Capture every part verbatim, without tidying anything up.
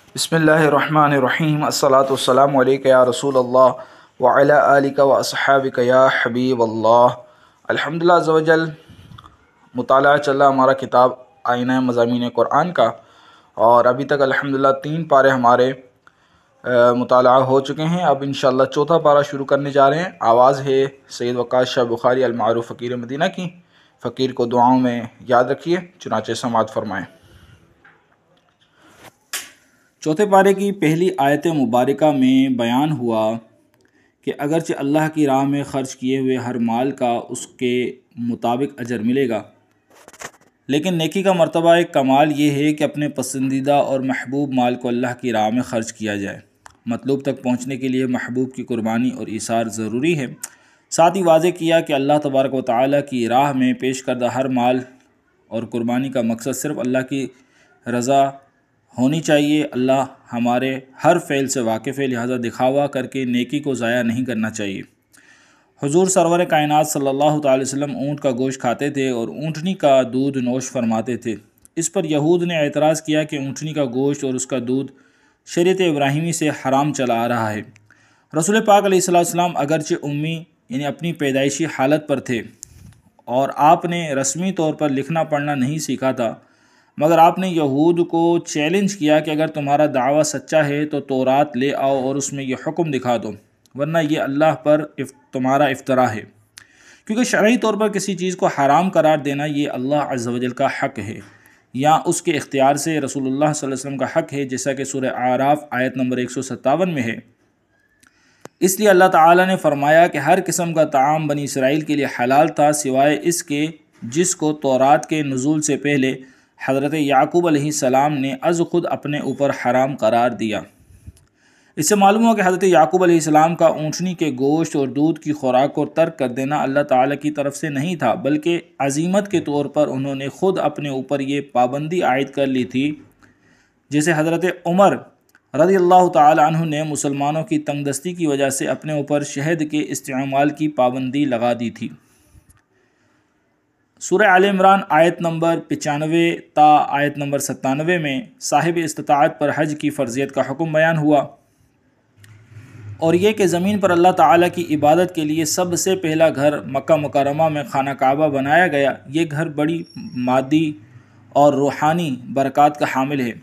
بسم اللہ الرحمن الرحیم الصلاۃ والسلام علیک یا رسول اللہ وعلی آلک و اصحابک یا حبیب اللہ۔ الحمدللہ عز و جل مطالعہ چل رہا ہمارا کتاب آئینہ مضامین قرآن کا، اور ابھی تک الحمدللہ تین پارے ہمارے مطالعہ ہو چکے ہیں۔ اب انشاءاللہ چوتھا پارہ شروع کرنے جا رہے ہیں۔ آواز ہے سید وقاص شاہ بخاری المعروف فقیر مدینہ کی۔ فقیر کو دعاؤں میں یاد رکھیے، چنانچہ سماعت فرمائیں۔ چوتھے پارے کی پہلی آیت مبارکہ میں بیان ہوا کہ اگرچہ اللہ کی راہ میں خرچ کیے ہوئے ہر مال کا اس کے مطابق اجر ملے گا، لیکن نیکی کا مرتبہ ایک کمال یہ ہے کہ اپنے پسندیدہ اور محبوب مال کو اللہ کی راہ میں خرچ کیا جائے۔ مطلوب تک پہنچنے کے لیے محبوب کی قربانی اور ایثار ضروری ہے۔ ساتھ ہی واضح کیا کہ اللہ تبارک و تعالیٰ کی راہ میں پیش کردہ ہر مال اور قربانی کا مقصد صرف اللہ کی رضا ہونی چاہیے۔ اللہ ہمارے ہر فعل سے واقف ہے، لہذا دکھاوا کر کے نیکی کو ضائع نہیں کرنا چاہیے۔ حضور سرور کائنات صلی اللہ تعالی وسلم اونٹ کا گوشت کھاتے تھے اور اونٹنی کا دودھ نوش فرماتے تھے۔ اس پر یہود نے اعتراض کیا کہ اونٹنی کا گوشت اور اس کا دودھ شریعت ابراہیمی سے حرام چلا آ رہا ہے۔ رسول پاک علیہ الصلوۃ والسلام اگرچہ امی یعنی اپنی پیدائشی حالت پر تھے اور آپ نے رسمی طور پر لکھنا پڑھنا نہیں سیکھا تھا، مگر آپ نے یہود کو چیلنج کیا کہ اگر تمہارا دعویٰ سچا ہے تو تورات لے آؤ اور اس میں یہ حکم دکھا دو، ورنہ یہ اللہ پر تمہارا افطرا ہے، کیونکہ شرعی طور پر کسی چیز کو حرام قرار دینا یہ اللہ عز و جل کا حق ہے یا اس کے اختیار سے رسول اللہ صلی اللہ علیہ وسلم کا حق ہے، جیسا کہ سورہ اعراف آیت نمبر ایک سو ستاون میں ہے۔ اس لیے اللہ تعالیٰ نے فرمایا کہ ہر قسم کا طعام بنی اسرائیل کے لیے حلال تھا سوائے اس کے جس کو تورات کے نزول سے پہلے حضرت یعقوب علیہ السلام نے از خود اپنے اوپر حرام قرار دیا۔ اس سے معلوم ہوا کہ حضرت یعقوب علیہ السلام کا اونٹنی کے گوشت اور دودھ کی خوراک کو ترک کر دینا اللہ تعالیٰ کی طرف سے نہیں تھا، بلکہ عزیمت کے طور پر انہوں نے خود اپنے اوپر یہ پابندی عائد کر لی تھی، جیسے حضرت عمر رضی اللہ تعالی عنہ نے مسلمانوں کی تنگ دستی کی وجہ سے اپنے اوپر شہد کے استعمال کی پابندی لگا دی تھی۔ سورہ آل عمران آیت نمبر پچانوے تا آیت نمبر ستانوے میں صاحب استطاعت پر حج کی فرضیت کا حکم بیان ہوا، اور یہ کہ زمین پر اللہ تعالیٰ کی عبادت کے لیے سب سے پہلا گھر مکہ مکرمہ میں خانہ کعبہ بنایا گیا۔ یہ گھر بڑی مادی اور روحانی برکات کا حامل ہے۔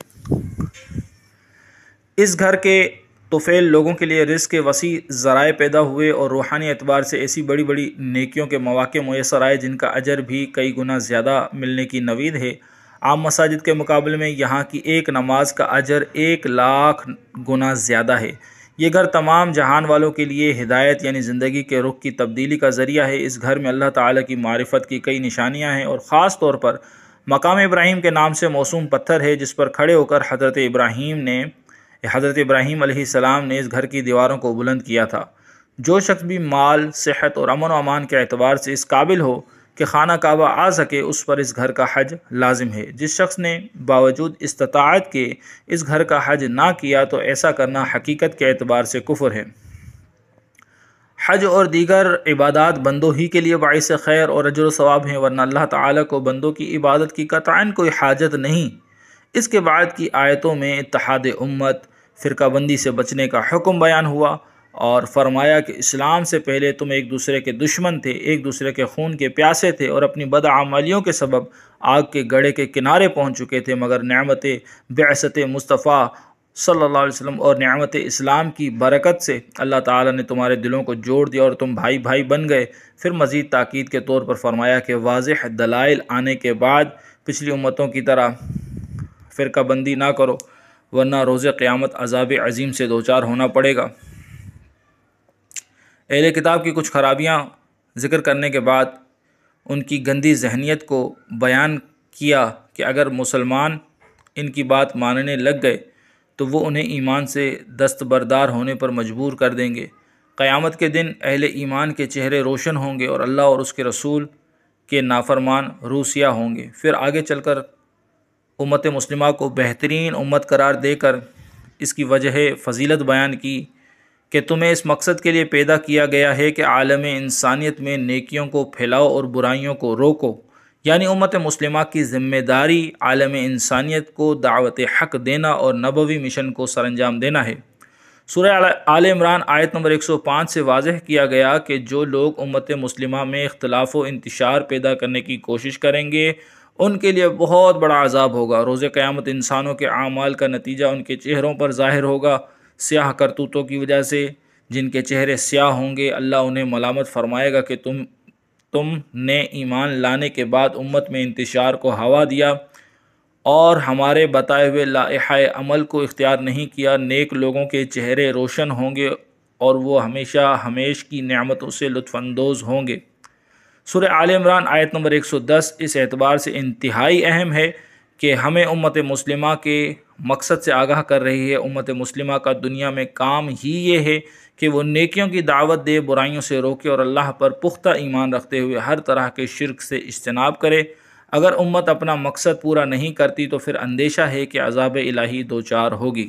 اس گھر کے طفیل لوگوں کے لیے رزق کے وسیع ذرائع پیدا ہوئے اور روحانی اعتبار سے ایسی بڑی بڑی نیکیوں کے مواقع میسر آئے جن کا اجر بھی کئی گنا زیادہ ملنے کی نوید ہے۔ عام مساجد کے مقابلے میں یہاں کی ایک نماز کا اجر ایک لاکھ گنا زیادہ ہے۔ یہ گھر تمام جہان والوں کے لیے ہدایت یعنی زندگی کے رخ کی تبدیلی کا ذریعہ ہے۔ اس گھر میں اللہ تعالیٰ کی معرفت کی کئی نشانیاں ہیں، اور خاص طور پر مقام ابراہیم کے نام سے موسوم پتھر ہے جس پر کھڑے ہو کر حضرت ابراہیم نے حضرت ابراہیم علیہ السلام نے اس گھر کی دیواروں کو بلند کیا تھا۔ جو شخص بھی مال، صحت اور امن و امان کے اعتبار سے اس قابل ہو کہ خانہ کعبہ آ سکے، اس پر اس گھر کا حج لازم ہے۔ جس شخص نے باوجود استطاعت کے اس گھر کا حج نہ کیا تو ایسا کرنا حقیقت کے اعتبار سے کفر ہے۔ حج اور دیگر عبادات بندوں ہی کے لیے باعث خیر اور اجر و ثواب ہیں، ورنہ اللہ تعالیٰ کو بندوں کی عبادت کی قطعاً کوئی حاجت نہیں۔ اس کے بعد کی آیتوں میں اتحاد امت، فرقہ بندی سے بچنے کا حکم بیان ہوا، اور فرمایا کہ اسلام سے پہلے تم ایک دوسرے کے دشمن تھے، ایک دوسرے کے خون کے پیاسے تھے اور اپنی بدعمالیوں کے سبب آگ کے گڑھے کے کنارے پہنچ چکے تھے، مگر نعمت بعثت مصطفیٰ صلی اللہ علیہ وسلم اور نعمت اسلام کی برکت سے اللہ تعالیٰ نے تمہارے دلوں کو جوڑ دیا اور تم بھائی بھائی بن گئے۔ پھر مزید تاکید کے طور پر فرمایا کہ واضح دلائل آنے کے بعد پچھلی امتوں کی طرح فرقہ بندی نہ کرو، ورنہ روز قیامت عذاب عظیم سے دوچار ہونا پڑے گا۔ اہل کتاب کی کچھ خرابیاں ذکر کرنے کے بعد ان کی گندی ذہنیت کو بیان کیا کہ اگر مسلمان ان کی بات ماننے لگ گئے تو وہ انہیں ایمان سے دستبردار ہونے پر مجبور کر دیں گے۔ قیامت کے دن اہل ایمان کے چہرے روشن ہوں گے اور اللہ اور اس کے رسول کے نافرمان روسیہ ہوں گے۔ پھر آگے چل کر امت مسلمہ کو بہترین امت قرار دے کر اس کی وجہ فضیلت بیان کی کہ تمہیں اس مقصد کے لیے پیدا کیا گیا ہے کہ عالم انسانیت میں نیکیوں کو پھیلاؤ اور برائیوں کو روکو۔ یعنی امت مسلمہ کی ذمہ داری عالم انسانیت کو دعوت حق دینا اور نبوی مشن کو سر انجام دینا ہے۔ سورہ آل عمران آیت نمبر ایک سو پانچ سے واضح کیا گیا کہ جو لوگ امت مسلمہ میں اختلاف و انتشار پیدا کرنے کی کوشش کریں گے ان کے لیے بہت بڑا عذاب ہوگا۔ روز قیامت انسانوں کے اعمال کا نتیجہ ان کے چہروں پر ظاہر ہوگا۔ سیاہ کرتوتوں کی وجہ سے جن کے چہرے سیاہ ہوں گے اللہ انہیں ملامت فرمائے گا کہ تم تم نے ایمان لانے کے بعد امت میں انتشار کو ہوا دیا اور ہمارے بتائے ہوئے لائحہ عمل کو اختیار نہیں کیا۔ نیک لوگوں کے چہرے روشن ہوں گے اور وہ ہمیشہ ہمیش کی نعمتوں سے لطف اندوز ہوں گے۔ سورہ آل عمران آیت نمبر ایک سو دس اس اعتبار سے انتہائی اہم ہے کہ ہمیں امت مسلمہ کے مقصد سے آگاہ کر رہی ہے۔ امت مسلمہ کا دنیا میں کام ہی یہ ہے کہ وہ نیکیوں کی دعوت دے، برائیوں سے روکے اور اللہ پر پختہ ایمان رکھتے ہوئے ہر طرح کے شرک سے اجتناب کرے۔ اگر امت اپنا مقصد پورا نہیں کرتی تو پھر اندیشہ ہے کہ عذاب الہی دوچار ہوگی۔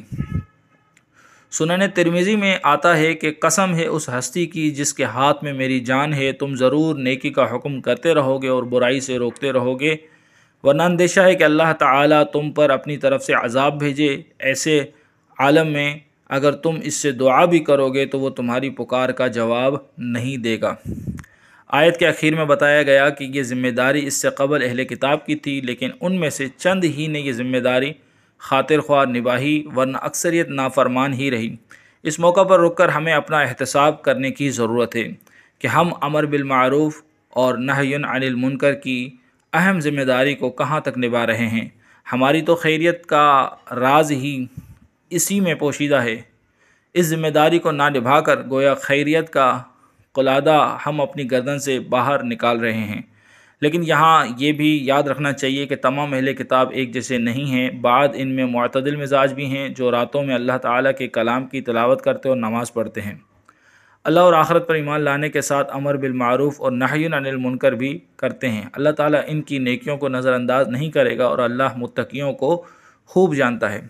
سنن ترمذی میں آتا ہے کہ قسم ہے اس ہستی کی جس کے ہاتھ میں میری جان ہے، تم ضرور نیکی کا حکم کرتے رہو گے اور برائی سے روکتے رہو گے، ورنہ اندیشہ ہے کہ اللہ تعالیٰ تم پر اپنی طرف سے عذاب بھیجے۔ ایسے عالم میں اگر تم اس سے دعا بھی کرو گے تو وہ تمہاری پکار کا جواب نہیں دے گا۔ آیت کے اخیر میں بتایا گیا کہ یہ ذمہ داری اس سے قبل اہل کتاب کی تھی، لیکن ان میں سے چند ہی نے یہ ذمہ داری خاطر خواہ نباہی، ورنہ اکثریت نافرمان ہی رہی۔ اس موقع پر رک کر ہمیں اپنا احتساب کرنے کی ضرورت ہے کہ ہم امر بالمعروف اور نہی عن المنکر کی اہم ذمہ داری کو کہاں تک نبھا رہے ہیں۔ ہماری تو خیریت کا راز ہی اسی میں پوشیدہ ہے۔ اس ذمہ داری کو نہ نبھا کر گویا خیریت کا قلادہ ہم اپنی گردن سے باہر نکال رہے ہیں۔ لیکن یہاں یہ بھی یاد رکھنا چاہیے کہ تمام اہل کتاب ایک جیسے نہیں ہیں۔ بعض ان میں معتدل مزاج بھی ہیں جو راتوں میں اللہ تعالیٰ کے کلام کی تلاوت کرتے اور نماز پڑھتے ہیں۔ اللہ اور آخرت پر ایمان لانے کے ساتھ امر بالمعروف اور نہی عن المنکر بھی کرتے ہیں۔ اللہ تعالیٰ ان کی نیکیوں کو نظر انداز نہیں کرے گا اور اللہ متقیوں کو خوب جانتا ہے۔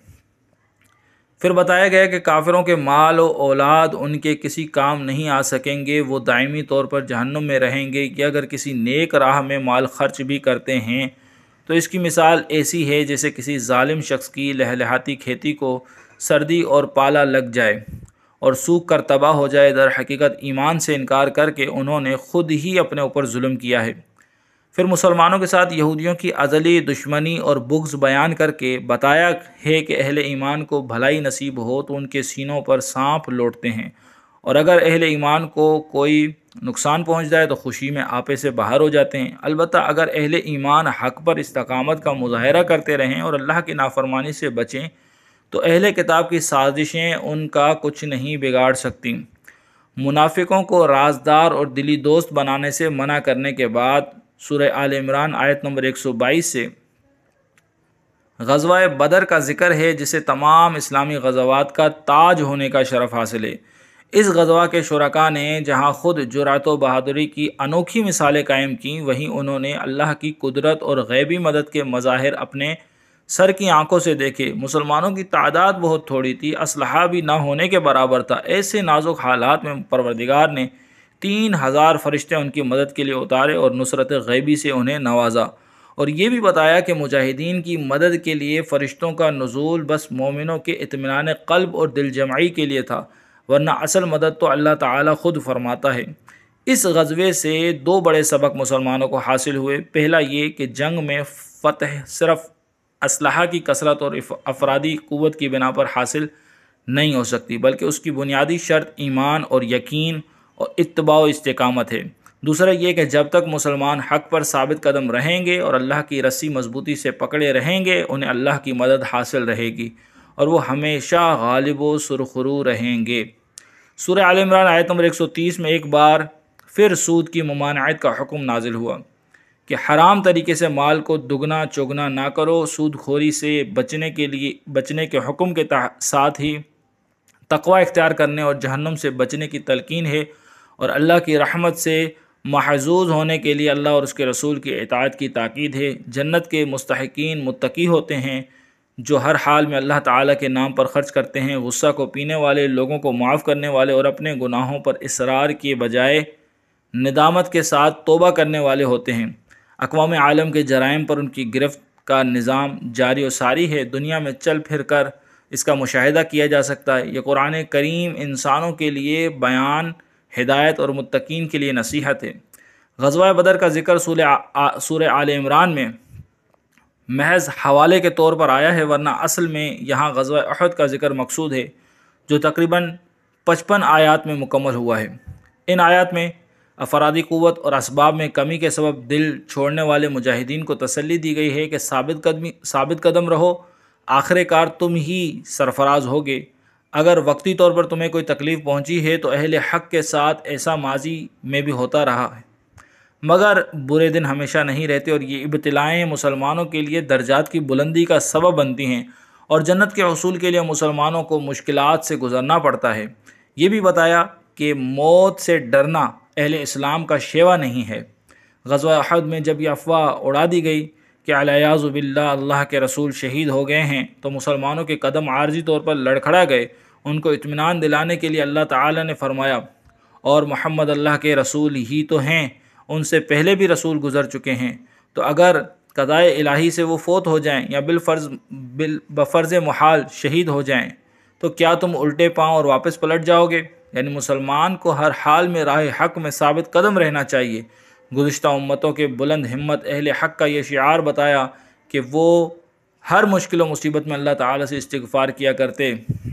پھر بتایا گیا کہ کافروں کے مال و اولاد ان کے کسی کام نہیں آ سکیں گے، وہ دائمی طور پر جہنم میں رہیں گے۔ کہ اگر کسی نیک راہ میں مال خرچ بھی کرتے ہیں تو اس کی مثال ایسی ہے جیسے کسی ظالم شخص کی لہلہاتی کھیتی کو سردی اور پالا لگ جائے اور سوکھ کر تباہ ہو جائے۔ در حقیقت ایمان سے انکار کر کے انہوں نے خود ہی اپنے اوپر ظلم کیا ہے۔ پھر مسلمانوں کے ساتھ یہودیوں کی ازلی دشمنی اور بغض بیان کر کے بتایا ہے کہ اہل ایمان کو بھلائی نصیب ہو تو ان کے سینوں پر سانپ لوٹتے ہیں، اور اگر اہل ایمان کو کوئی نقصان پہنچ جائے تو خوشی میں آپے سے باہر ہو جاتے ہیں۔ البتہ اگر اہل ایمان حق پر استقامت کا مظاہرہ کرتے رہیں اور اللہ کی نافرمانی سے بچیں تو اہل کتاب کی سازشیں ان کا کچھ نہیں بگاڑ سکتی۔ منافقوں کو رازدار اور دلی دوست بنانے سے منع کرنے کے بعد سورہ آل عمران آیت نمبر ایک سو بائیس سے غزوہ بدر کا ذکر ہے جسے تمام اسلامی غزوات کا تاج ہونے کا شرف حاصل ہے۔ اس غزوہ کے شرکاء نے جہاں خود جرأت و بہادری کی انوکھی مثالیں قائم کیں، وہیں انہوں نے اللہ کی قدرت اور غیبی مدد کے مظاہر اپنے سر کی آنکھوں سے دیکھے۔ مسلمانوں کی تعداد بہت تھوڑی تھی، اسلحہ بھی نہ ہونے کے برابر تھا۔ ایسے نازک حالات میں پروردگار نے تین ہزار فرشتے ان کی مدد کے لیے اتارے اور نصرت غیبی سے انہیں نوازا، اور یہ بھی بتایا کہ مجاہدین کی مدد کے لیے فرشتوں کا نزول بس مومنوں کے اطمینان قلب اور دل جمعی کے لیے تھا، ورنہ اصل مدد تو اللہ تعالیٰ خود فرماتا ہے۔ اس غزوے سے دو بڑے سبق مسلمانوں کو حاصل ہوئے۔ پہلا یہ کہ جنگ میں فتح صرف اسلحہ کی کثرت اور افرادی قوت کی بنا پر حاصل نہیں ہو سکتی، بلکہ اس کی بنیادی شرط ایمان اور یقین اور اتباع و استقامت ہے۔ دوسرا یہ کہ جب تک مسلمان حق پر ثابت قدم رہیں گے اور اللہ کی رسی مضبوطی سے پکڑے رہیں گے، انہیں اللہ کی مدد حاصل رہے گی اور وہ ہمیشہ غالب و سرخرو رہیں گے۔ سورہ آل عمران آیت نمبر ایک سو تیس میں ایک بار پھر سود کی ممانعت کا حکم نازل ہوا کہ حرام طریقے سے مال کو دگنا چوگنا نہ کرو۔ سود خوری سے بچنے کے لیے بچنے کے حکم کے ساتھ ہی تقوی اختیار کرنے اور جہنم سے بچنے کی تلقین ہے، اور اللہ کی رحمت سے محظوظ ہونے کے لیے اللہ اور اس کے رسول کی اطاعت کی تاکید ہے۔ جنت کے مستحقین متقی ہوتے ہیں جو ہر حال میں اللہ تعالیٰ کے نام پر خرچ کرتے ہیں، غصہ کو پینے والے، لوگوں کو معاف کرنے والے اور اپنے گناہوں پر اصرار کیے بجائے ندامت کے ساتھ توبہ کرنے والے ہوتے ہیں۔ اقوام عالم کے جرائم پر ان کی گرفت کا نظام جاری و ساری ہے، دنیا میں چل پھر کر اس کا مشاہدہ کیا جا سکتا ہے۔ یہ قرآن کریم انسانوں کے لیے بیان، ہدایت اور متقین کے لیے نصیحت ہے۔ غزوہ بدر کا ذکر سورہ آل عمران میں محض حوالے کے طور پر آیا ہے، ورنہ اصل میں یہاں غزوہ احد کا ذکر مقصود ہے، جو تقریباً پچپن آیات میں مکمل ہوا ہے۔ ان آیات میں افرادی قوت اور اسباب میں کمی کے سبب دل چھوڑنے والے مجاہدین کو تسلی دی گئی ہے کہ ثابت قدمی ثابت قدم رہو، آخر کار تم ہی سرفراز ہوگے۔ اگر وقتی طور پر تمہیں کوئی تکلیف پہنچی ہے تو اہل حق کے ساتھ ایسا ماضی میں بھی ہوتا رہا ہے، مگر برے دن ہمیشہ نہیں رہتے، اور یہ ابتلائیں مسلمانوں کے لیے درجات کی بلندی کا سبب بنتی ہیں، اور جنت کے حصول کے لیے مسلمانوں کو مشکلات سے گزرنا پڑتا ہے۔ یہ بھی بتایا کہ موت سے ڈرنا اہل اسلام کا شیوا نہیں ہے۔ غزوہ احد میں جب یہ افواہ اڑا دی گئی کہ الیاذ باللہ اللہ کے رسول شہید ہو گئے ہیں، تو مسلمانوں کے قدم عارضی طور پر لڑکھڑا گئے۔ ان کو اطمینان دلانے کے لیے اللہ تعالی نے فرمایا، اور محمد اللہ کے رسول ہی تو ہیں، ان سے پہلے بھی رسول گزر چکے ہیں، تو اگر قضائے الہی سے وہ فوت ہو جائیں یا بالفرض بال بفرض محال شہید ہو جائیں تو کیا تم الٹے پاؤں اور واپس پلٹ جاؤ گے؟ یعنی مسلمان کو ہر حال میں راہ حق میں ثابت قدم رہنا چاہیے۔ گزشتہ امتوں کے بلند ہمت اہل حق کا یہ شعار بتایا کہ وہ ہر مشکل و مصیبت میں اللہ تعالی سے استغفار کیا کرتے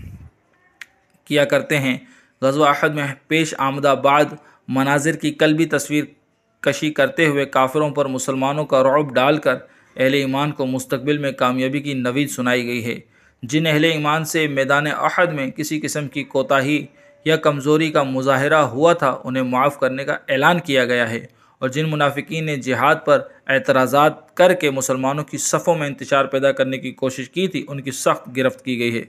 کیا کرتے ہیں۔ غزوہ احد میں پیش آمدہ بعد مناظر کی قلبی تصویر کشی کرتے ہوئے کافروں پر مسلمانوں کا رعب ڈال کر اہل ایمان کو مستقبل میں کامیابی کی نوید سنائی گئی ہے۔ جن اہل ایمان سے میدان احد میں کسی قسم کی کوتاہی یا کمزوری کا مظاہرہ ہوا تھا، انہیں معاف کرنے کا اعلان کیا گیا ہے، اور جن منافقین نے جہاد پر اعتراضات کر کے مسلمانوں کی صفوں میں انتشار پیدا کرنے کی کوشش کی تھی، ان کی سخت گرفت کی گئی ہے۔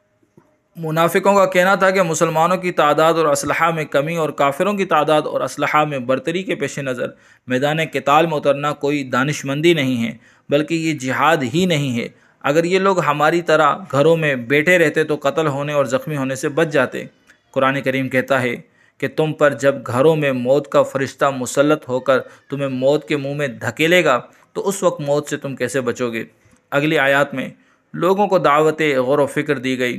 منافقوں کا کہنا تھا کہ مسلمانوں کی تعداد اور اسلحہ میں کمی اور کافروں کی تعداد اور اسلحہ میں برتری کے پیش نظر میدان قتال میں اترنا کوئی دانش مندی نہیں ہے، بلکہ یہ جہاد ہی نہیں ہے۔ اگر یہ لوگ ہماری طرح گھروں میں بیٹھے رہتے تو قتل ہونے اور زخمی ہونے سے بچ جاتے۔ قرآن کریم کہتا ہے کہ تم پر جب گھروں میں موت کا فرشتہ مسلط ہو کر تمہیں موت کے منہ میں دھکیلے گا تو اس وقت موت سے تم کیسے بچو گے؟ اگلی آیات میں لوگوں کو دعوت غور و فکر دی گئی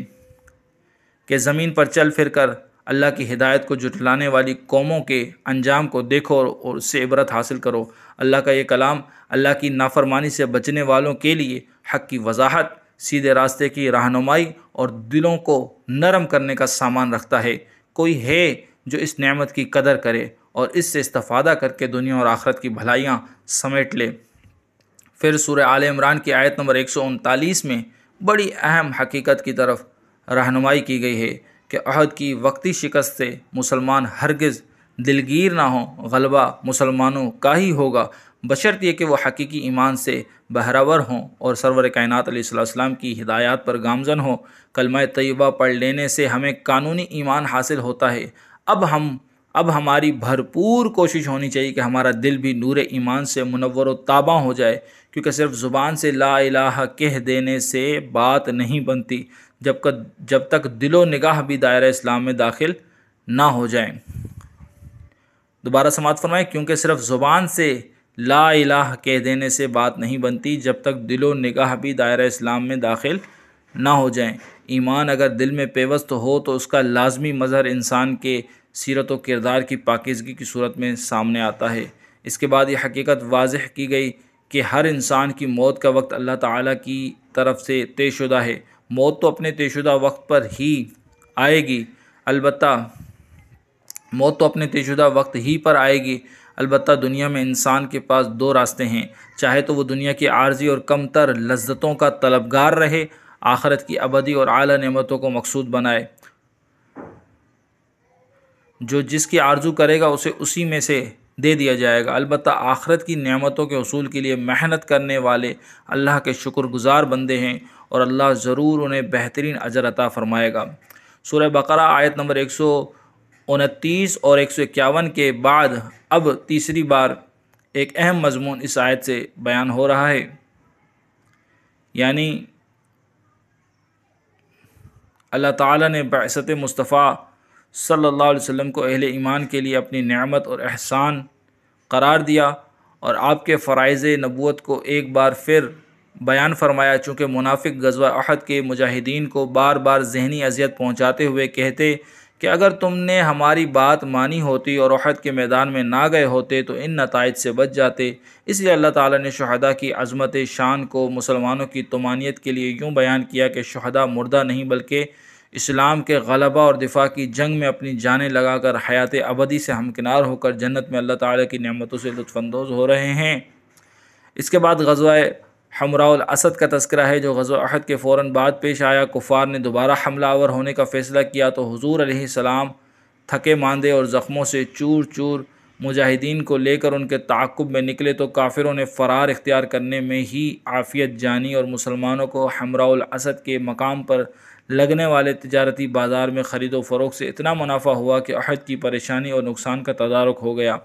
کہ زمین پر چل پھر کر اللہ کی ہدایت کو جھٹلانے والی قوموں کے انجام کو دیکھو اور اس سے عبرت حاصل کرو۔ اللہ کا یہ کلام اللہ کی نافرمانی سے بچنے والوں کے لیے حق کی وضاحت، سیدھے راستے کی رہنمائی اور دلوں کو نرم کرنے کا سامان رکھتا ہے۔ کوئی ہے جو اس نعمت کی قدر کرے اور اس سے استفادہ کر کے دنیا اور آخرت کی بھلائیاں سمیٹ لے۔ پھر سورہ آل عمران کی آیت نمبر ایک سو انتالیس میں بڑی اہم حقیقت کی طرف رہنمائی کی گئی ہے کہ عہد کی وقتی شکست سے مسلمان ہرگز دلگیر نہ ہوں، غلبہ مسلمانوں کا ہی ہوگا، بشرط یہ کہ وہ حقیقی ایمان سے بہرور ہوں اور سرور کائنات علیہ الصلوۃ والسلام کی ہدایات پر گامزن ہوں۔ کلمہ طیبہ پڑھ لینے سے ہمیں قانونی ایمان حاصل ہوتا ہے۔ اب ہم اب ہماری بھرپور کوشش ہونی چاہیے کہ ہمارا دل بھی نور ایمان سے منور و تاباں ہو جائے، کیونکہ صرف زبان سے لا الہ کہہ دینے سے بات نہیں بنتی جب تک جب تک دل و نگاہ بھی دائرہ اسلام میں داخل نہ ہو جائیں۔ دوبارہ سماعت فرمائیں، کیونکہ صرف زبان سے لا الہ کہہ دینے سے بات نہیں بنتی جب تک دل و نگاہ بھی دائرہ اسلام میں داخل نہ ہو جائیں۔ ایمان اگر دل میں پیوست ہو تو اس کا لازمی مظہر انسان کے سیرت و کردار کی پاکیزگی کی صورت میں سامنے آتا ہے۔ اس کے بعد یہ حقیقت واضح کی گئی کہ ہر انسان کی موت کا وقت اللہ تعالیٰ کی طرف سے طے شدہ ہے۔ موت تو اپنے طے شدہ وقت پر ہی آئے گی، البتہ موت تو اپنے طے شدہ وقت ہی پر آئے گی البتہ دنیا میں انسان کے پاس دو راستے ہیں، چاہے تو وہ دنیا کی عارضی اور کم تر لذتوں کا طلبگار رہے، آخرت کی ابدی اور اعلیٰ نعمتوں کو مقصود بنائے۔ جو جس کی آرزو کرے گا اسے اسی میں سے دے دیا جائے گا، البتہ آخرت کی نعمتوں کے حصول کے لیے محنت کرنے والے اللہ کے شکر گزار بندے ہیں، اور اللہ ضرور انہیں بہترین اجر عطا فرمائے گا۔ سورہ بقرہ آیت نمبر ایک سو انتیس اور ایک سو اکیاون کے بعد اب تیسری بار ایک اہم مضمون اس آیت سے بیان ہو رہا ہے، یعنی اللہ تعالیٰ نے بعثت مصطفیٰ صلی اللہ علیہ وسلم کو اہل ایمان کے لیے اپنی نعمت اور احسان قرار دیا اور آپ کے فرائض نبوت کو ایک بار پھر بیان فرمایا، چونکہ منافق غزوہ احد کے مجاہدین کو بار بار ذہنی اذیت پہنچاتے ہوئے کہتے کہ اگر تم نے ہماری بات مانی ہوتی اور احد کے میدان میں نہ گئے ہوتے تو ان نتائج سے بچ جاتے۔ اس لیے اللہ تعالیٰ نے شہداء کی عظمت شان کو مسلمانوں کی طمانینت کے لیے یوں بیان کیا کہ شہداء مردہ نہیں بلکہ اسلام کے غلبہ اور دفاع کی جنگ میں اپنی جانیں لگا کر حیات ابدی سے ہمکنار ہو کر جنت میں اللہ تعالیٰ کی نعمتوں سے لطف اندوز ہو رہے ہیں۔ اس کے بعد غزوہ حمراء الاسد کا تذکرہ ہے، جو غزوہ احد کے فوراً بعد پیش آیا۔ کفار نے دوبارہ حملہ آور ہونے کا فیصلہ کیا تو حضور علیہ السلام تھکے ماندے اور زخموں سے چور چور مجاہدین کو لے کر ان کے تعاقب میں نکلے تو کافروں نے فرار اختیار کرنے میں ہی عافیت جانی اور مسلمانوں کو حمراء الاسد کے مقام پر لگنے والے تجارتی بازار میں خرید و فروخت سے اتنا منافع ہوا کہ احد کی پریشانی اور نقصان کا تدارک ہو گیا۔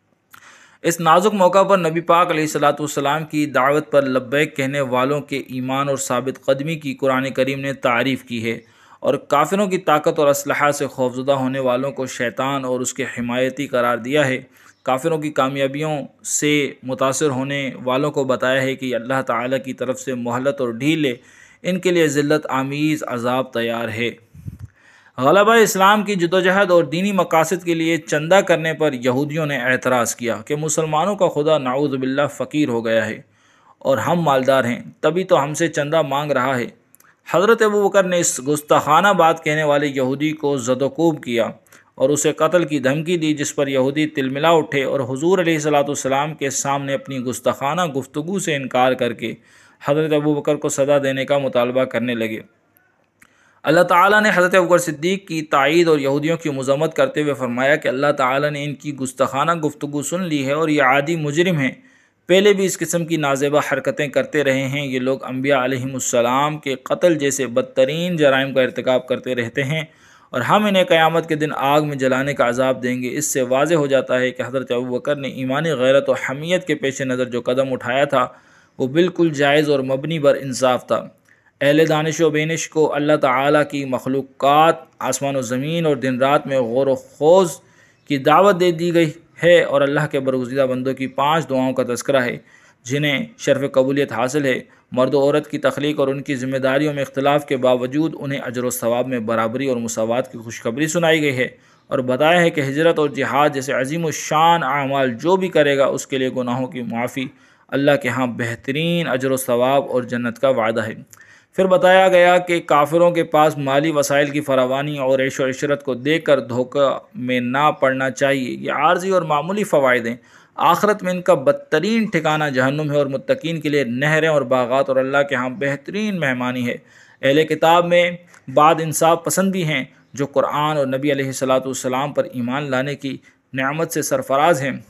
اس نازک موقع پر نبی پاک علیہ الصلاۃ والسلام کی دعوت پر لبیک کہنے والوں کے ایمان اور ثابت قدمی کی قرآن کریم نے تعریف کی ہے، اور کافروں کی طاقت اور اسلحہ سے خوفزدہ ہونے والوں کو شیطان اور اس کے حمایتی قرار دیا ہے۔ کافروں کی کامیابیوں سے متاثر ہونے والوں کو بتایا ہے کہ اللہ تعالیٰ کی طرف سے مہلت اور ڈھیل ہے، ان کے لیے ذلت آمیز عذاب تیار ہے۔ غلبہ اسلام کی جدوجہد اور دینی مقاصد کے لیے چندہ کرنے پر یہودیوں نے اعتراض کیا کہ مسلمانوں کا خدا نعوذ باللہ فقیر ہو گیا ہے اور ہم مالدار ہیں، تبھی تو ہم سے چندہ مانگ رہا ہے۔ حضرت ابوبکر نے اس گستاخانہ بات کہنے والے یہودی کو زد و کوب کیا اور اسے قتل کی دھمکی دی، جس پر یہودی تلملا اٹھے اور حضور علیہ الصلاۃ والسلام کے سامنے اپنی گستاخانہ گفتگو سے انکار کر کے حضرت ابوبکر کو سزا دینے کا مطالبہ کرنے لگے۔ اللہ تعالیٰ نے حضرت ابوبکر صدیق کی تائید اور یہودیوں کی مذمت کرتے ہوئے فرمایا کہ اللہ تعالیٰ نے ان کی گستاخانہ گفتگو سن لی ہے اور یہ عادی مجرم ہیں، پہلے بھی اس قسم کی نازیبہ حرکتیں کرتے رہے ہیں۔ یہ لوگ انبیاء علیہم السلام کے قتل جیسے بدترین جرائم کا ارتکاب کرتے رہتے ہیں، اور ہم انہیں قیامت کے دن آگ میں جلانے کا عذاب دیں گے۔ اس سے واضح ہو جاتا ہے کہ حضرت ابوبکر نے ایمانی غیرت و حمیت کے پیش نظر جو قدم اٹھایا تھا وہ بالکل جائز اور مبنی بر انصاف تھا۔ اہل دانش و بینش کو اللہ تعالیٰ کی مخلوقات آسمان و زمین اور دن رات میں غور و خوض کی دعوت دے دی گئی ہے، اور اللہ کے برگزیدہ بندوں کی پانچ دعاؤں کا تذکرہ ہے جنہیں شرف قبولیت حاصل ہے۔ مرد و عورت کی تخلیق اور ان کی ذمہ داریوں میں اختلاف کے باوجود انہیں اجر و ثواب میں برابری اور مساوات کی خوشخبری سنائی گئی ہے، اور بتایا ہے کہ ہجرت اور جہاد جیسے عظیم الشان اعمال جو بھی کرے گا اس کے لیے گناہوں کی معافی اللہ کے ہاں بہترین اجر و ثواب اور جنت کا وعدہ ہے۔ پھر بتایا گیا کہ کافروں کے پاس مالی وسائل کی فراوانی اور عیش و عشرت کو دیکھ کر دھوکہ میں نہ پڑنا چاہیے، یہ عارضی اور معمولی فوائد ہیں، آخرت میں ان کا بدترین ٹھکانہ جہنم ہے، اور متقین کے لیے نہریں اور باغات اور اللہ کے ہاں بہترین مہمانی ہے۔ اہل کتاب میں بعد انصاف پسند بھی ہیں جو قرآن اور نبی علیہ الصلاۃ والسلام پر ایمان لانے کی نعمت سے سرفراز ہیں۔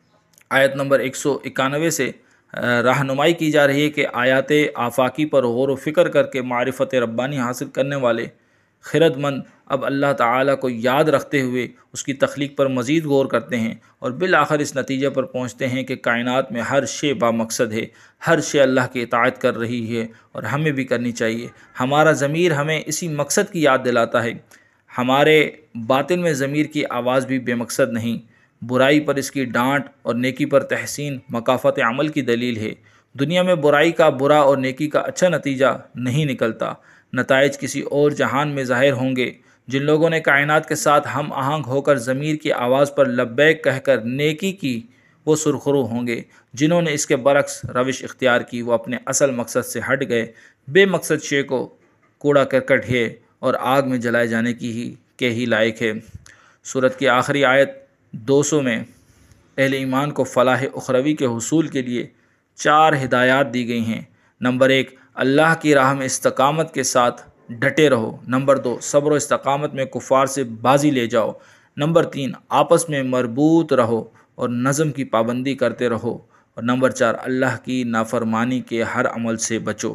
آیت نمبر ایک سو اکانوے سے رہنمائی کی جا رہی ہے کہ آیات آفاقی پر غور و فکر کر کے معرفت ربانی حاصل کرنے والے خرد مند اب اللہ تعالیٰ کو یاد رکھتے ہوئے اس کی تخلیق پر مزید غور کرتے ہیں، اور بالآخر اس نتیجے پر پہنچتے ہیں کہ کائنات میں ہر شے با مقصد ہے، ہر شے اللہ کی اطاعت کر رہی ہے، اور ہمیں بھی کرنی چاہیے۔ ہمارا ضمیر ہمیں اسی مقصد کی یاد دلاتا ہے، ہمارے باطن میں ضمیر کی آواز بھی بے مقصد نہیں۔ برائی پر اس کی ڈانٹ اور نیکی پر تحسین مکافات عمل کی دلیل ہے۔ دنیا میں برائی کا برا اور نیکی کا اچھا نتیجہ نہیں نکلتا، نتائج کسی اور جہان میں ظاہر ہوں گے۔ جن لوگوں نے کائنات کے ساتھ ہم آہنگ ہو کر ضمیر کی آواز پر لبیک کہہ کر نیکی کی وہ سرخرو ہوں گے، جنہوں نے اس کے برعکس روش اختیار کی وہ اپنے اصل مقصد سے ہٹ گئے، بے مقصد شے کو کوڑا کرکٹ ہے اور آگ میں جلائے جانے کی ہی کے ہی لائق ہے۔ سورت کی آخری آیت دو سو میں اہل ایمان کو فلاح اخروی کے حصول کے لیے چار ہدایات دی گئی ہیں۔ نمبر ایک، اللہ کی راہ میں استقامت کے ساتھ ڈٹے رہو۔ نمبر دو، صبر و استقامت میں کفار سے بازی لے جاؤ۔ نمبر تین، آپس میں مربوط رہو اور نظم کی پابندی کرتے رہو۔ اور نمبر چار، اللہ کی نافرمانی کے ہر عمل سے بچو۔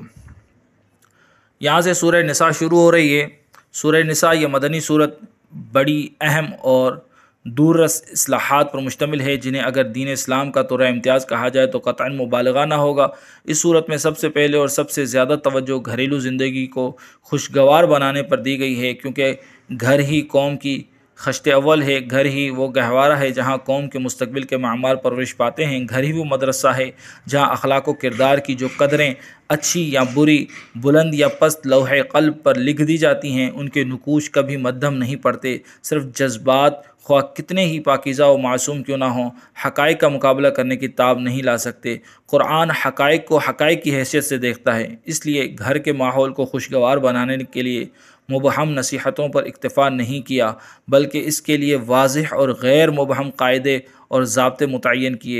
یہاں سے سورہ نساء شروع ہو رہی ہے۔ سورہ نساء یہ مدنی صورت بڑی اہم اور دوررس اصلاحات پر مشتمل ہے، جنہیں اگر دین اسلام کا طور امتیاز کہا جائے تو قطعاً مبالغہ نہ ہوگا۔ اس صورت میں سب سے پہلے اور سب سے زیادہ توجہ گھریلو زندگی کو خوشگوار بنانے پر دی گئی ہے، کیونکہ گھر ہی قوم کی خشت اول ہے، گھر ہی وہ گہوارہ ہے جہاں قوم کے مستقبل کے معمار پرورش پاتے ہیں، گھر ہی وہ مدرسہ ہے جہاں اخلاق و کردار کی جو قدریں اچھی یا بری، بلند یا پست لوح قلب پر لکھ دی جاتی ہیں، ان کے نقوش کبھی مدھم نہیں پڑتے۔ صرف جذبات خواہ کتنے ہی پاکیزہ و معصوم کیوں نہ ہوں، حقائق کا مقابلہ کرنے کی تاب نہیں لا سکتے۔ قرآن حقائق کو حقائق کی حیثیت سے دیکھتا ہے، اس لیے گھر کے ماحول کو خوشگوار بنانے کے لیے مبہم نصیحتوں پر اکتفا نہیں کیا، بلکہ اس کے لیے واضح اور غیر مبہم قاعدے اور ضابطے متعین کیے۔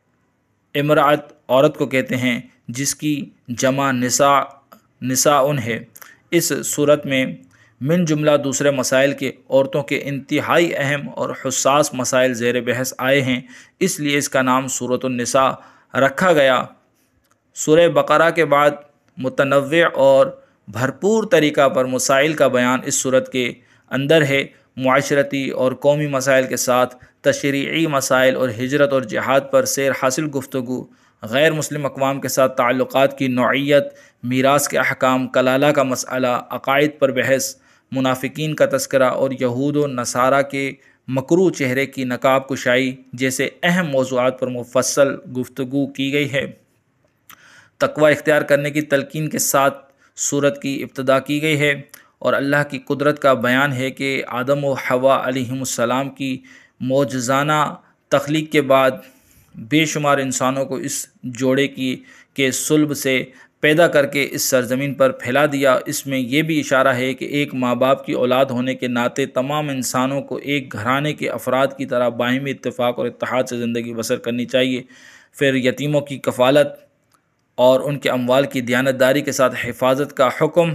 امرأت عورت کو کہتے ہیں، جس کی جمع نساء نساءن ہے۔ اس صورت میں من جملہ دوسرے مسائل کے عورتوں کے انتہائی اہم اور حساس مسائل زیر بحث آئے ہیں، اس لیے اس کا نام سورۃ النساء رکھا گیا۔ سورہ بقرہ کے بعد متنوع اور بھرپور طریقہ پر مسائل کا بیان اس صورت کے اندر ہے۔ معاشرتی اور قومی مسائل کے ساتھ تشریعی مسائل اور ہجرت اور جہاد پر سیر حاصل گفتگو، غیر مسلم اقوام کے ساتھ تعلقات کی نوعیت، میراث کے احکام، کلالہ کا مسئلہ، عقائد پر بحث، منافقین کا تذکرہ اور یہود و نصارہ کے مکروہ چہرے کی نقاب کشائی جیسے اہم موضوعات پر مفصل گفتگو کی گئی ہے۔ تقوی اختیار کرنے کی تلقین کے ساتھ سورت کی ابتدا کی گئی ہے، اور اللہ کی قدرت کا بیان ہے کہ آدم و حوا علیہم السلام کی معجزانہ تخلیق کے بعد بے شمار انسانوں کو اس جوڑے کی کے صلب سے پیدا کر کے اس سرزمین پر پھیلا دیا۔ اس میں یہ بھی اشارہ ہے کہ ایک ماں باپ کی اولاد ہونے کے ناطے تمام انسانوں کو ایک گھرانے کے افراد کی طرح باہمی اتفاق اور اتحاد سے زندگی بسر کرنی چاہیے۔ پھر یتیموں کی کفالت اور ان کے اموال کی دیانتداری کے ساتھ حفاظت کا حکم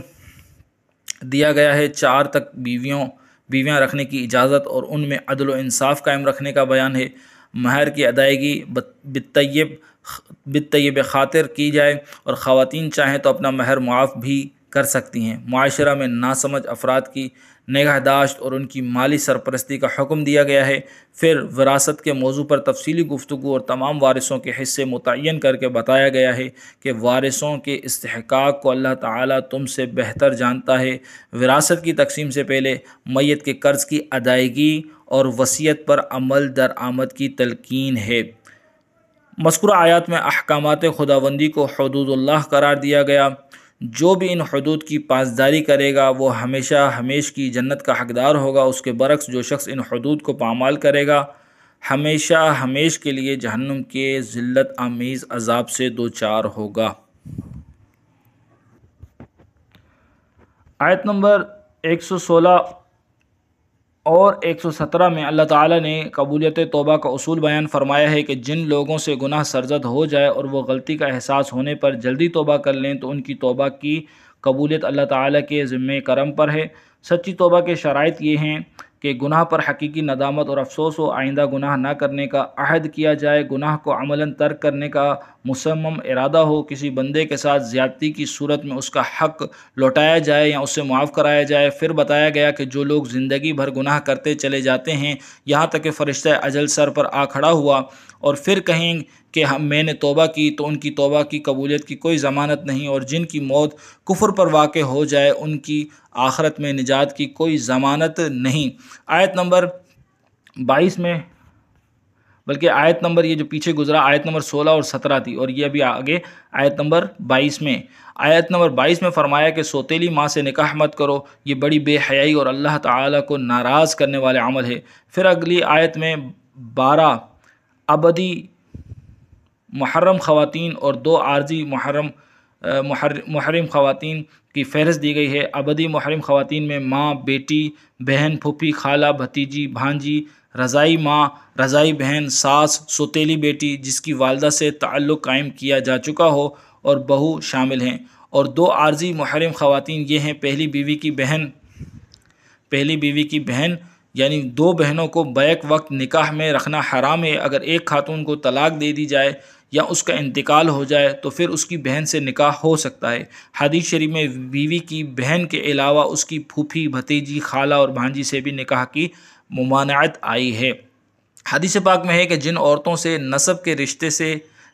دیا گیا ہے۔ چار تک بیویوں بیویاں رکھنے کی اجازت اور ان میں عدل و انصاف قائم رکھنے کا بیان ہے۔ مہر کی ادائیگی بالطیب بالطیب خاطر کی جائے، اور خواتین چاہیں تو اپنا مہر معاف بھی کر سکتی ہیں۔ معاشرہ میں ناسمجھ افراد کی نگہداشت اور ان کی مالی سرپرستی کا حکم دیا گیا ہے۔ پھر وراثت کے موضوع پر تفصیلی گفتگو اور تمام وارثوں کے حصے متعین کر کے بتایا گیا ہے کہ وارثوں کے استحقاق کو اللہ تعالیٰ تم سے بہتر جانتا ہے۔ وراثت کی تقسیم سے پہلے میت کے قرض کی ادائیگی اور وصیت پر عمل درآمد کی تلقین ہے۔ مذکورہ آیات میں احکامات خداوندی کو حدود اللہ قرار دیا گیا۔ جو بھی ان حدود کی پاسداری کرے گا وہ ہمیشہ ہمیش کی جنت کا حقدار ہوگا۔ اس کے برعکس جو شخص ان حدود کو پامال کرے گا ہمیشہ ہمیش کے لیے جہنم کے ذلت آمیز عذاب سے دوچار ہوگا۔ آیت نمبر ایک سو سولہ اور ایک سو سترہ میں اللہ تعالیٰ نے قبولیت توبہ کا اصول بیان فرمایا ہے کہ جن لوگوں سے گناہ سرزد ہو جائے اور وہ غلطی کا احساس ہونے پر جلدی توبہ کر لیں تو ان کی توبہ کی قبولیت اللہ تعالیٰ کے ذمہ کرم پر ہے۔ سچی توبہ کے شرائط یہ ہیں کہ گناہ پر حقیقی ندامت اور افسوس ہو، آئندہ گناہ نہ کرنے کا عہد کیا جائے، گناہ کو عملاً ترک کرنے کا مصمم ارادہ ہو، کسی بندے کے ساتھ زیادتی کی صورت میں اس کا حق لوٹایا جائے یا اسے معاف کرایا جائے۔ پھر بتایا گیا کہ جو لوگ زندگی بھر گناہ کرتے چلے جاتے ہیں یہاں تک کہ فرشتہ اجل سر پر آ کھڑا ہوا اور پھر کہیں کہ ہم میں نے توبہ کی، تو ان کی توبہ کی قبولیت کی کوئی ضمانت نہیں، اور جن کی موت کفر پر واقع ہو جائے ان کی آخرت میں نجات کی کوئی ضمانت نہیں۔ آیت نمبر بائیس میں بلکہ آیت نمبر یہ جو پیچھے گزرا آیت نمبر سولہ اور سترہ تھی، اور یہ ابھی آگے آیت نمبر بائیس میں آیت نمبر بائیس میں فرمایا کہ سوتیلی ماں سے نکاح مت کرو، یہ بڑی بے حیائی اور اللہ تعالیٰ کو ناراض کرنے والے عمل ہے۔ پھر اگلی آیت میں بارہ ابدی محرم خواتین اور دو عارضی محرم محرم خواتین کی فہرست دی گئی ہے۔ ابدی محرم خواتین میں ماں، بیٹی، بہن، پھوپھی، خالہ، بھتیجی، بھانجی، رضائی ماں، رضائی بہن، ساس، سوتیلی بیٹی جس کی والدہ سے تعلق قائم کیا جا چکا ہو اور بہو شامل ہیں۔ اور دو عارضی محرم خواتین یہ ہیں، پہلی بیوی کی بہن پہلی بیوی کی بہن یعنی دو بہنوں کو بیک وقت نکاح میں رکھنا حرام ہے۔ اگر ایک خاتون کو طلاق دے دی جائے یا اس کا انتقال ہو جائے تو پھر اس کی بہن سے نکاح ہو سکتا ہے۔ حدیث شریف میں بیوی کی بہن کے علاوہ اس کی پھوپھی، بھتیجی، خالہ اور بھانجی سے بھی نکاح کی ممانعت آئی ہے۔ حدیث پاک میں ہے کہ جن عورتوں سے نسب کے رشتے سے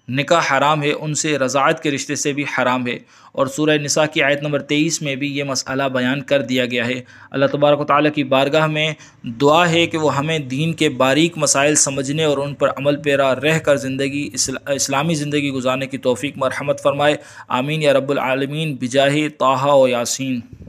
نکاح حرام ہے ان سے رضاعت کے رشتے سے بھی حرام ہے، اور سورہ نساء کی آیت نمبر تیئیس میں بھی یہ مسئلہ بیان کر دیا گیا ہے۔ اللہ تبارک و تعالیٰ کی بارگاہ میں دعا ہے کہ وہ ہمیں دین کے باریک مسائل سمجھنے اور ان پر عمل پیرا رہ کر زندگی اسلامی زندگی گزارنے کی توفیق مرحمت فرمائے، آمین یا رب العالمین، بجاہ طٰہٰ و یاسین۔